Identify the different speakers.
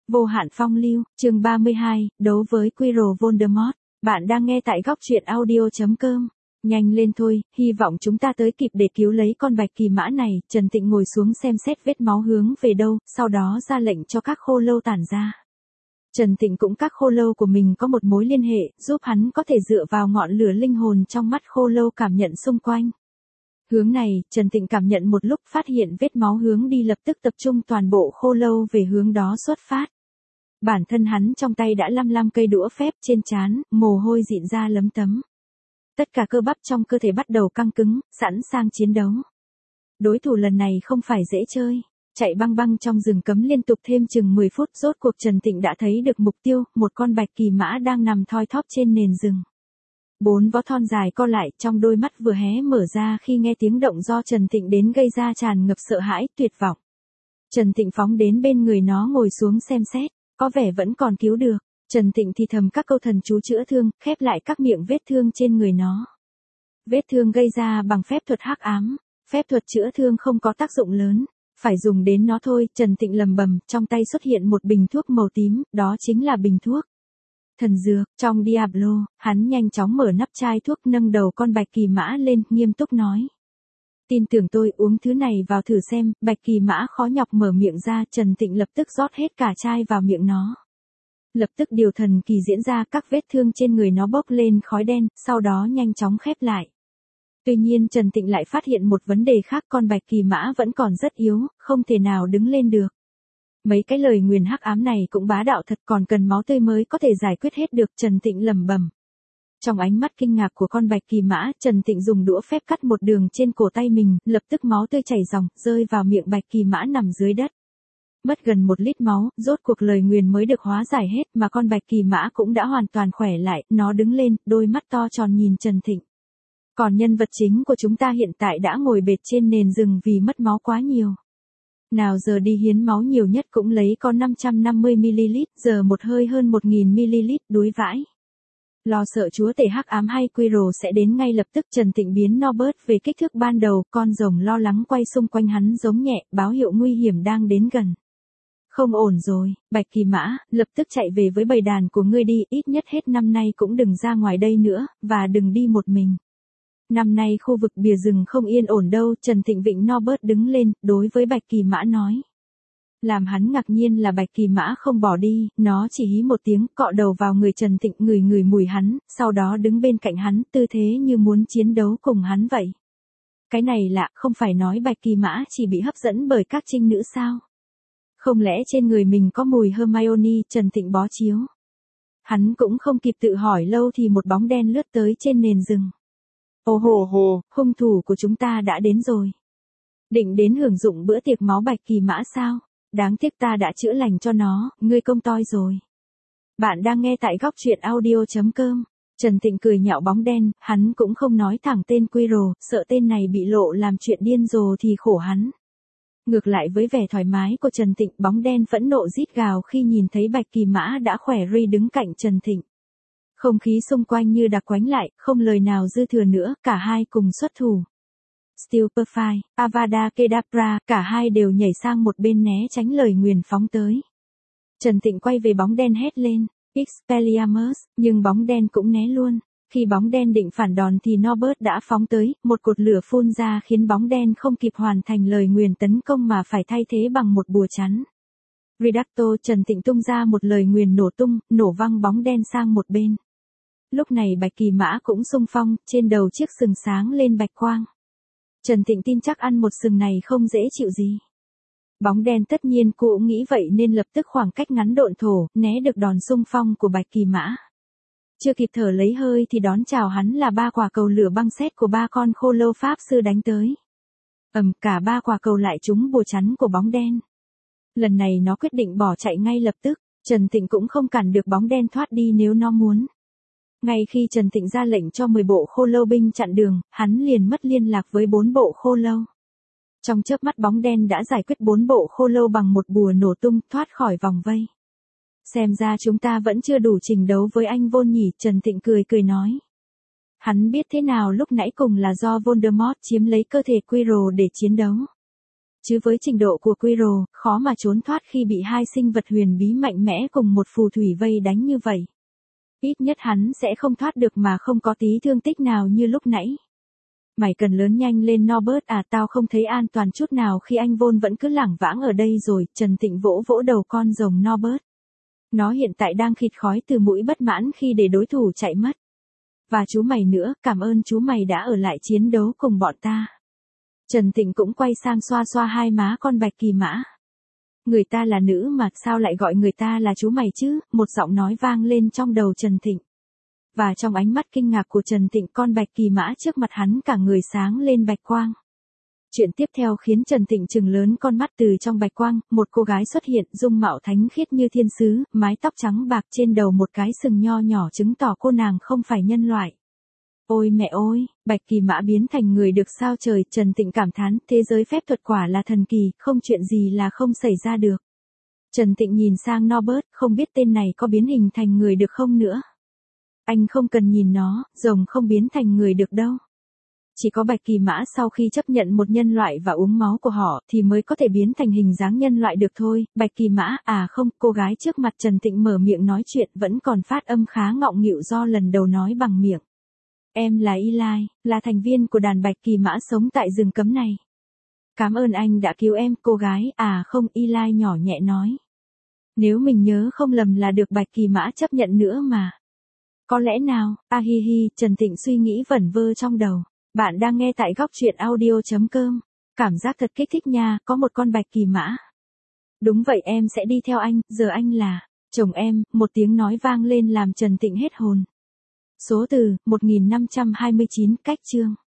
Speaker 1: Vô hạn phong lưu, chương 32, đấu với Quirrell Voldemort. Bạn đang nghe tại góc truyện audio.com. Nhanh lên thôi, hy vọng chúng ta tới kịp để cứu lấy con bạch kỳ mã này. Trần Tịnh ngồi xuống xem xét vết máu hướng về đâu, sau đó ra lệnh cho các khô lâu tản ra. Trần Tịnh cũng các khô lâu của mình có một mối liên hệ, giúp hắn có thể dựa vào ngọn lửa linh hồn trong mắt khô lâu cảm nhận xung quanh. Hướng này, Trần Tịnh cảm nhận một lúc phát hiện vết máu hướng đi lập tức tập trung toàn bộ khô lâu về hướng đó xuất phát. Bản thân hắn trong tay đã lăm cây đũa phép trên trán, mồ hôi dịn ra lấm tấm. Tất cả cơ bắp trong cơ thể bắt đầu căng cứng, sẵn sàng chiến đấu. Đối thủ lần này không phải dễ chơi. Chạy băng băng trong rừng cấm liên tục thêm chừng 10 phút, rốt cuộc Trần Tịnh đã thấy được mục tiêu, một con bạch kỳ mã đang nằm thoi thóp trên nền rừng. 4 vó thon dài co lại, trong đôi mắt vừa hé mở ra khi nghe tiếng động do Trần Tịnh đến gây ra tràn ngập sợ hãi, tuyệt vọng. Trần Tịnh phóng đến bên người nó ngồi xuống xem xét, có vẻ vẫn còn cứu được. Trần Tịnh thì thầm các câu thần chú chữa thương, khép lại các miệng vết thương trên người nó. Vết thương gây ra bằng phép thuật hắc ám, phép thuật chữa thương không có tác dụng lớn, phải dùng đến nó thôi. Trần Tịnh lầm bầm, trong tay xuất hiện một bình thuốc màu tím, đó chính là bình thuốc thần dược. Trong Diablo, hắn nhanh chóng mở nắp chai thuốc, nâng đầu con bạch kỳ mã lên, nghiêm túc nói. Tin tưởng tôi, uống thứ này vào thử xem. Bạch kỳ mã khó nhọc mở miệng ra, Trần Tịnh lập tức rót hết cả chai vào miệng nó. Lập tức điều thần kỳ diễn ra, các vết thương trên người nó bốc lên khói đen, sau đó nhanh chóng khép lại. Tuy nhiên Trần Tịnh lại phát hiện một vấn đề khác, con bạch kỳ mã vẫn còn rất yếu, không thể nào đứng lên được. Mấy cái lời nguyền hắc ám này cũng bá đạo thật, còn cần máu tươi mới có thể giải quyết hết được. Trần Tịnh lẩm bẩm. Trong ánh mắt kinh ngạc của con bạch kỳ mã, Trần Tịnh dùng đũa phép cắt một đường trên cổ tay mình, lập tức máu tươi chảy ròng, rơi vào miệng bạch kỳ mã nằm dưới đất. Mất gần 1 lít máu, rốt cuộc lời nguyền mới được hóa giải hết, mà con bạch kỳ mã cũng đã hoàn toàn khỏe lại, nó đứng lên, đôi mắt to tròn nhìn Trần Tịnh. Còn nhân vật chính của chúng ta hiện tại đã ngồi bệt trên nền rừng vì mất máu quá nhiều. Nào giờ đi hiến máu nhiều nhất cũng lấy có 550ml, giờ một hơi hơn 1000ml, đuối vãi. Lo sợ chúa tể hắc ám hay Quirrell sẽ đến ngay lập tức. Trần Tịnh biến Norbert về kích thước ban đầu, con rồng lo lắng quay xung quanh hắn giống nhẹ, báo hiệu nguy hiểm đang đến gần. Không ổn rồi, bạch kỳ mã, lập tức chạy về với bầy đàn của ngươi đi, ít nhất hết năm nay cũng đừng ra ngoài đây nữa, và đừng đi một mình. Năm nay khu vực bìa rừng không yên ổn đâu. Trần Tịnh vịnh Norbert đứng lên, đối với bạch kỳ mã nói. Làm hắn ngạc nhiên là bạch kỳ mã không bỏ đi, nó chỉ hí một tiếng, cọ đầu vào người Trần Tịnh, ngửi mùi hắn, sau đó đứng bên cạnh hắn, tư thế như muốn chiến đấu cùng hắn vậy. Cái này lạ, không phải nói bạch kỳ mã chỉ bị hấp dẫn bởi các trinh nữ sao? Không lẽ trên người mình có mùi Hermione? Trần Tịnh bó chiếu. Hắn cũng không kịp tự hỏi lâu thì một bóng đen lướt tới trên nền rừng. Ồ hồ, hung thủ của chúng ta đã đến rồi. Định đến hưởng dụng bữa tiệc máu bạch kỳ mã sao? Đáng tiếc ta đã chữa lành cho nó, ngươi công toi rồi. Bạn đang nghe tại góc truyện audio.com. Trần Tịnh cười nhạo bóng đen, hắn cũng không nói thẳng tên Quirrell, sợ tên này bị lộ làm chuyện điên rồ thì khổ hắn. Ngược lại với vẻ thoải mái của Trần Tịnh, bóng đen phẫn nộ rít gào khi nhìn thấy bạch kỳ mã đã khỏe ri đứng cạnh Trần Tịnh. Không khí xung quanh như đặc quánh lại, không lời nào dư thừa nữa, cả hai cùng xuất thủ. Stupefy, Avada Kedavra, cả hai đều nhảy sang một bên né tránh lời nguyền phóng tới. Trần Tịnh quay về bóng đen hét lên, Expelliarmus, nhưng bóng đen cũng né luôn. Khi bóng đen định phản đòn thì Norbert đã phóng tới, một cột lửa phun ra khiến bóng đen không kịp hoàn thành lời nguyền tấn công mà phải thay thế bằng một bùa chắn. Redacto. Trần Tịnh tung ra một lời nguyền nổ tung, nổ văng bóng đen sang một bên. Lúc này bạch kỳ mã cũng xung phong, trên đầu chiếc sừng sáng lên bạch quang. Trần Tịnh tin chắc ăn một sừng này không dễ chịu gì. Bóng đen tất nhiên cũng nghĩ vậy nên lập tức khoảng cách ngắn độn thổ, né được đòn xung phong của bạch kỳ mã. Chưa kịp thở lấy hơi thì đón chào hắn là 3 quả cầu lửa băng sét của 3 con khô lâu pháp sư đánh tới. Cả 3 quả cầu lại trúng bùa chắn của bóng đen. Lần này nó quyết định bỏ chạy ngay lập tức, Trần Tịnh cũng không cản được bóng đen thoát đi nếu nó muốn. Ngay khi Trần Tịnh ra lệnh cho 10 bộ khô lâu binh chặn đường, hắn liền mất liên lạc với 4 bộ khô lâu. Trong chớp mắt bóng đen đã giải quyết 4 bộ khô lâu bằng một bùa nổ tung, thoát khỏi vòng vây. Xem ra chúng ta vẫn chưa đủ trình đấu với anh Vol nhỉ, Trần Tịnh cười nói. Hắn biết thế nào lúc nãy cùng là do Voldemort chiếm lấy cơ thể Quirrell để chiến đấu. Chứ với trình độ của Quirrell, khó mà trốn thoát khi bị hai sinh vật huyền bí mạnh mẽ cùng một phù thủy vây đánh như vậy. Ít nhất hắn sẽ không thoát được mà không có tí thương tích nào như lúc nãy. Mày cần lớn nhanh lên Norbert à, tao không thấy an toàn chút nào khi anh Vôn vẫn cứ lảng vãng ở đây rồi. Trần Tịnh vỗ vỗ đầu con rồng Norbert. Nó hiện tại đang khịt khói từ mũi bất mãn khi để đối thủ chạy mất. Và chú mày nữa, cảm ơn chú mày đã ở lại chiến đấu cùng bọn ta. Trần Tịnh cũng quay sang xoa xoa hai má con bạch kỳ mã. Người ta là nữ mà sao lại gọi người ta là chú mày chứ, một giọng nói vang lên trong đầu Trần Tịnh. Và trong ánh mắt kinh ngạc của Trần Tịnh, con bạch kỳ mã trước mặt hắn cả người sáng lên bạch quang. Chuyện tiếp theo khiến Trần Tịnh trừng lớn con mắt. Từ trong bạch quang, một cô gái xuất hiện, dung mạo thánh khiết như thiên sứ, mái tóc trắng bạc, trên đầu một cái sừng nho nhỏ chứng tỏ cô nàng không phải nhân loại. Ôi mẹ ơi, bạch kỳ mã biến thành người được sao trời. Trần Tịnh cảm thán, thế giới phép thuật quả là thần kỳ, không chuyện gì là không xảy ra được. Trần Tịnh nhìn sang Norbert, không biết tên này có biến hình thành người được không nữa. Anh không cần nhìn nó, rồng không biến thành người được đâu. Chỉ có bạch kỳ mã sau khi chấp nhận một nhân loại và uống máu của họ thì mới có thể biến thành hình dáng nhân loại được thôi. Bạch kỳ mã, à không, cô gái trước mặt Trần Tịnh mở miệng nói chuyện vẫn còn phát âm khá ngọng nghịu do lần đầu nói bằng miệng. Em là Eli, là thành viên của đàn bạch kỳ mã sống tại rừng cấm này. Cảm ơn anh đã cứu em, cô gái, à không, Eli nhỏ nhẹ nói. Nếu mình nhớ không lầm là được bạch kỳ mã chấp nhận nữa mà. Có lẽ nào, hi hi, Trần Tịnh suy nghĩ vẩn vơ trong đầu. Bạn đang nghe tại góc truyện audio.com. Cảm giác thật kích thích nha, có một con bạch kỳ mã. Đúng vậy, em sẽ đi theo anh, giờ anh là chồng em. Một tiếng nói vang lên làm Trần Tịnh hết hồn. Số từ 1529, cách chương.